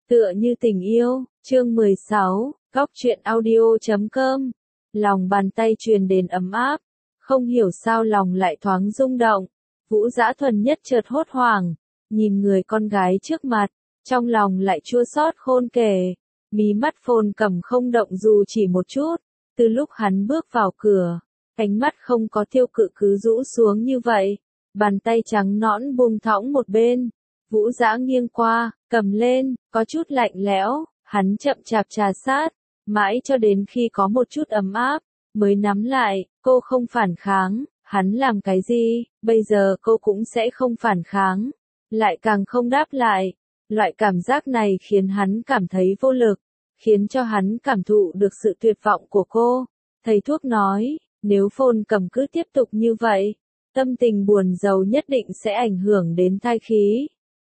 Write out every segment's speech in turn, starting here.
Tựa như tình yêu, chương 16, góc truyện audio.com. Lòng bàn tay truyền đến ấm áp, không hiểu sao lòng lại thoáng rung động. Vũ Dã Thuần Nhất chợt hốt hoảng, nhìn người con gái trước mặt, trong lòng lại chua xót khôn kể. Mí mắt Phồn Cẩm không động dù chỉ một chút, từ lúc hắn bước vào cửa, ánh mắt không có tiêu cự cứ rũ xuống như vậy, bàn tay trắng nõn buông thõng một bên. Vũ Dã nghiêng qua, cầm lên, có chút lạnh lẽo, hắn chậm chạp trà sát, mãi cho đến khi có một chút ấm áp, mới nắm lại. Cô không phản kháng, hắn làm cái gì, bây giờ cô cũng sẽ không phản kháng, lại càng không đáp lại. Loại cảm giác này khiến hắn cảm thấy vô lực, khiến cho hắn cảm thụ được sự tuyệt vọng của cô. Thầy thuốc nói, nếu Phồn Cẩm cứ tiếp tục như vậy, tâm tình buồn rầu nhất định sẽ ảnh hưởng đến thai khí.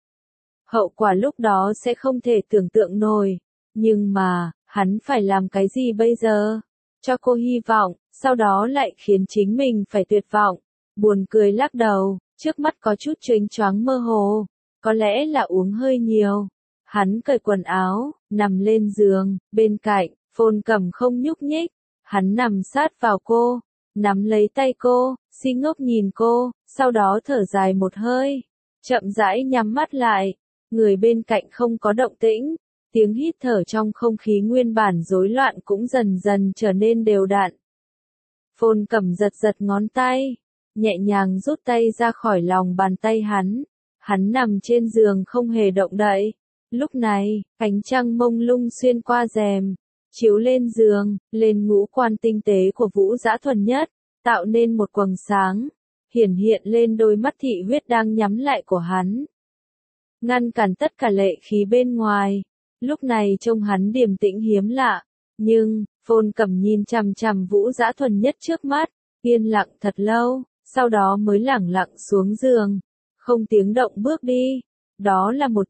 Hậu quả lúc đó sẽ không thể tưởng tượng nổi. Nhưng mà, hắn phải làm cái gì bây giờ? Cho cô hy vọng, sau đó lại khiến chính mình phải tuyệt vọng. Buồn cười lắc đầu, trước mắt có chút chênh choáng mơ hồ. Có lẽ là uống hơi nhiều. Hắn cởi quần áo, nằm lên giường, bên cạnh, Phồn Cẩm không nhúc nhích. Hắn nằm sát vào cô, nắm lấy tay cô, si ngốc nhìn cô, sau đó thở dài một hơi, chậm rãi nhắm mắt lại. Người bên cạnh không có động tĩnh, tiếng hít thở trong không khí nguyên bản rối loạn cũng dần dần trở nên đều đặn. Phồn Cẩm giật giật ngón tay, nhẹ nhàng rút tay ra khỏi lòng bàn tay hắn. Hắn nằm trên giường không hề động đậy. Lúc này, ánh trăng mông lung xuyên qua rèm, chiếu lên giường, lên ngũ quan tinh tế của Vũ Dã Thuần Nhất, tạo nên một quầng sáng, hiển hiện lên đôi mắt thị huyết đang nhắm lại của hắn, ngăn cản tất cả lệ khí bên ngoài. Lúc này trông hắn điềm tĩnh hiếm lạ, nhưng Phồn Cẩm nhìn chằm chằm Vũ Dã Thuần Nhất trước mắt, yên lặng thật lâu, sau đó mới lẳng lặng xuống giường, không tiếng động bước đi. Đó là một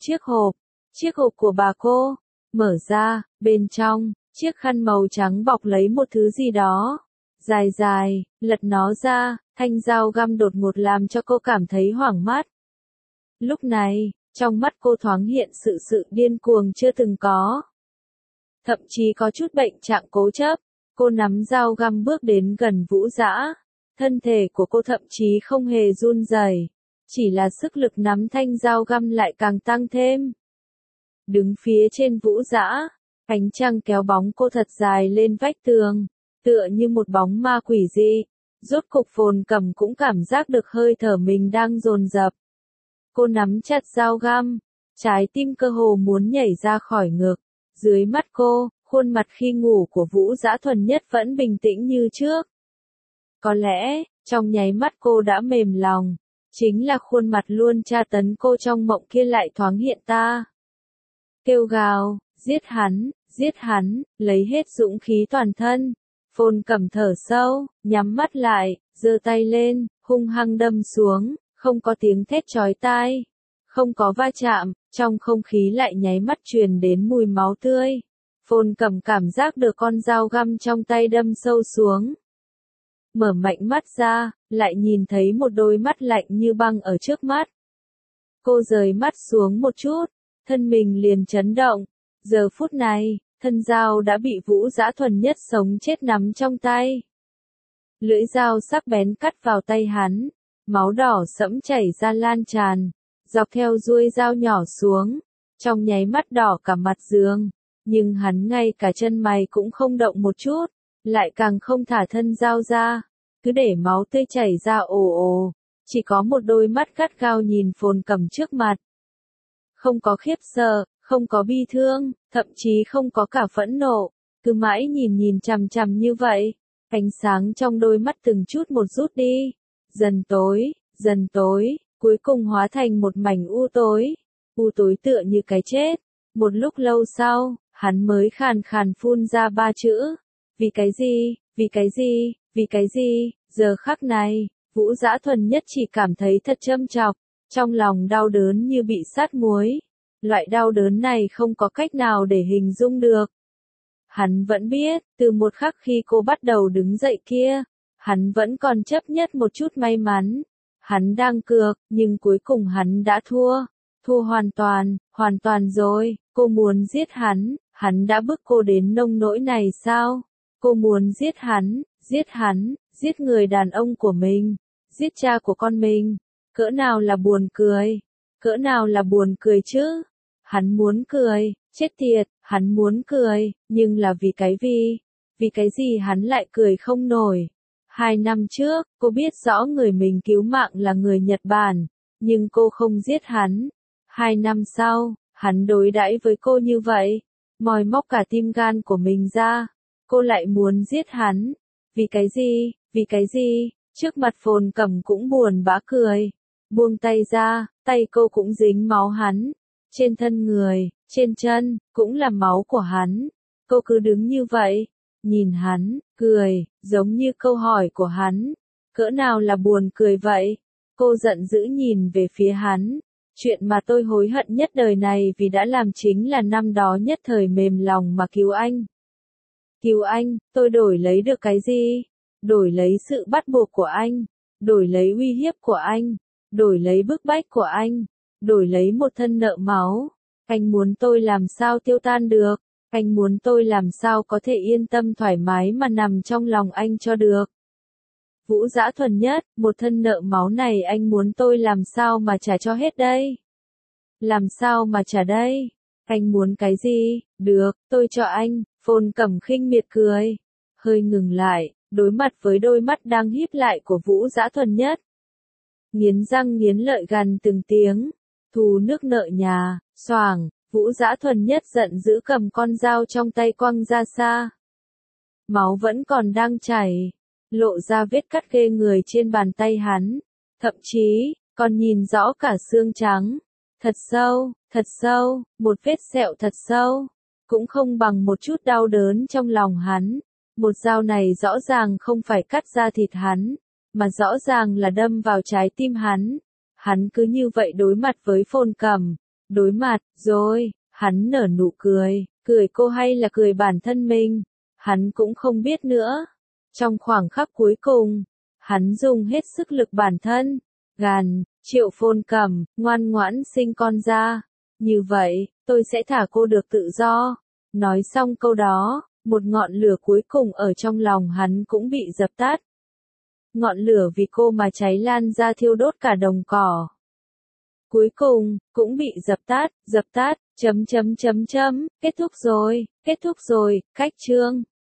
chiếc hộp của bà cô, mở ra, bên trong, chiếc khăn màu trắng bọc lấy một thứ gì đó, dài dài, lật nó ra, thanh dao găm đột ngột làm cho cô cảm thấy hoảng mắt. Lúc này, trong mắt cô thoáng hiện sự điên cuồng chưa từng có. Thậm chí có chút bệnh trạng cố chấp, cô nắm dao găm bước đến gần Vũ Dã. Thân thể của cô thậm chí không hề run rẩy, chỉ là sức lực nắm thanh dao găm lại càng tăng thêm. Đứng phía trên Vũ Dã, ánh trăng kéo bóng cô thật dài lên vách tường, tựa như một bóng ma quỷ dị. Rốt cục Phồn Cẩm cũng cảm giác được hơi thở mình đang dồn dập. Cô nắm chặt dao găm, trái tim cơ hồ muốn nhảy ra khỏi ngực. Dưới mắt cô, khuôn mặt khi ngủ của Vũ Dã Thuần Nhất vẫn bình tĩnh như trước. Có lẽ, trong nháy mắt cô đã mềm lòng, chính là khuôn mặt luôn tra tấn cô trong mộng kia lại thoáng hiện ta. Kêu gào, giết hắn, lấy hết dũng khí toàn thân. Phồn Cẩm thở sâu, nhắm mắt lại, giơ tay lên, hung hăng đâm xuống, không có tiếng thét chói tai, không có va chạm, trong không khí lại nháy mắt truyền đến mùi máu tươi. Phồn Cẩm cảm giác được con dao găm trong tay đâm sâu xuống. Mở mạnh mắt ra, lại nhìn thấy một đôi mắt lạnh như băng ở trước mắt. Cô rời mắt xuống một chút, thân mình liền chấn động. Giờ phút này, thân dao đã bị Vũ Dã Thuần Nhất sống chết nắm trong tay. Lưỡi dao sắc bén cắt vào tay hắn, máu đỏ sẫm chảy ra lan tràn, dọc theo chuôi dao nhỏ xuống, trong nháy mắt đỏ cả mặt giường. Nhưng hắn ngay cả chân mày cũng không động một chút, lại càng không thả thân dao ra, cứ để máu tươi chảy ra ồ ồ, chỉ có một đôi mắt gắt gao nhìn Phồn Cẩm trước mặt. Không có khiếp sợ, không có bi thương, thậm chí không có cả phẫn nộ, cứ mãi nhìn chằm chằm như vậy. Ánh sáng trong đôi mắt từng chút một rút đi, dần tối, cuối cùng hóa thành một mảnh u tối tựa như cái chết. Một lúc lâu sau, hắn mới khàn khàn phun ra 3 chữ, vì cái gì. Giờ khắc này, Vũ Dã Thuần Nhất chỉ cảm thấy thật châm chọc, trong lòng đau đớn như bị sát muối. Loại đau đớn này không có cách nào để hình dung được. Hắn vẫn biết, từ một khắc khi cô bắt đầu đứng dậy kia, hắn vẫn còn chấp nhất một chút may mắn. Hắn đang cược, nhưng cuối cùng hắn đã thua hoàn toàn rồi. Cô muốn giết hắn đã bức cô đến nông nỗi này sao? Cô muốn giết hắn, giết người đàn ông của mình, giết cha của con mình. Cỡ nào là buồn cười chứ? Hắn muốn cười, chết tiệt, hắn muốn cười, nhưng là vì cái gì hắn lại cười không nổi. 2 năm trước, cô biết rõ người mình cứu mạng là người Nhật Bản, nhưng cô không giết hắn. 2 năm sau, hắn đối đãi với cô như vậy, moi móc cả tim gan của mình ra, cô lại muốn giết hắn. Vì cái gì? Trước mặt Phồn Cẩm cũng buồn bã cười, buông tay ra, tay cô cũng dính máu hắn, trên thân người, trên chân, cũng là máu của hắn. Cô cứ đứng như vậy, nhìn hắn, cười, giống như câu hỏi của hắn, cỡ nào là buồn cười vậy? Cô giận dữ nhìn về phía hắn, chuyện mà tôi hối hận nhất đời này vì đã làm chính là năm đó nhất thời mềm lòng mà cứu anh. Cứu anh, tôi đổi lấy được cái gì? Đổi lấy sự bắt buộc của anh, đổi lấy uy hiếp của anh, đổi lấy bức bách của anh, đổi lấy một thân nợ máu. Anh muốn tôi làm sao tiêu tan được? Anh muốn tôi làm sao có thể yên tâm thoải mái mà nằm trong lòng anh cho được? Vũ Dã thuần nhất, một thân nợ máu này anh muốn tôi làm sao mà trả cho hết đây? Làm sao mà trả đây? Anh muốn cái gì? Được, tôi cho anh. Phồn Cẩm khinh miệt cười, hơi ngừng lại, đối mặt với đôi mắt đang híp lại của Vũ Dã thuần nhất. Nghiến răng nghiến lợi gằn từng tiếng, thù nước nợ nhà, xoàng, Vũ Dã thuần nhất giận dữ cầm con dao trong tay quăng ra xa. Máu vẫn còn đang chảy, lộ ra vết cắt ghê người trên bàn tay hắn, thậm chí, còn nhìn rõ cả xương trắng. Thật sâu, một vết sẹo thật sâu, cũng không bằng một chút đau đớn trong lòng hắn. Một dao này rõ ràng không phải cắt ra thịt hắn, mà rõ ràng là đâm vào trái tim hắn. Hắn cứ như vậy đối mặt với Phồn Cẩm, đối mặt, rồi, hắn nở nụ cười, cười cô hay là cười bản thân mình, hắn cũng không biết nữa. Trong khoảng khắc cuối cùng, hắn dùng hết sức lực bản thân, Triệu Phồn Cẩm, ngoan ngoãn sinh con ra, như vậy, tôi sẽ thả cô được tự do. Nói xong câu đó, một ngọn lửa cuối cùng ở trong lòng hắn cũng bị dập tắt. Ngọn lửa vì cô mà cháy lan ra thiêu đốt cả đồng cỏ. Cuối cùng, cũng bị dập tắt, kết thúc rồi, cách chương.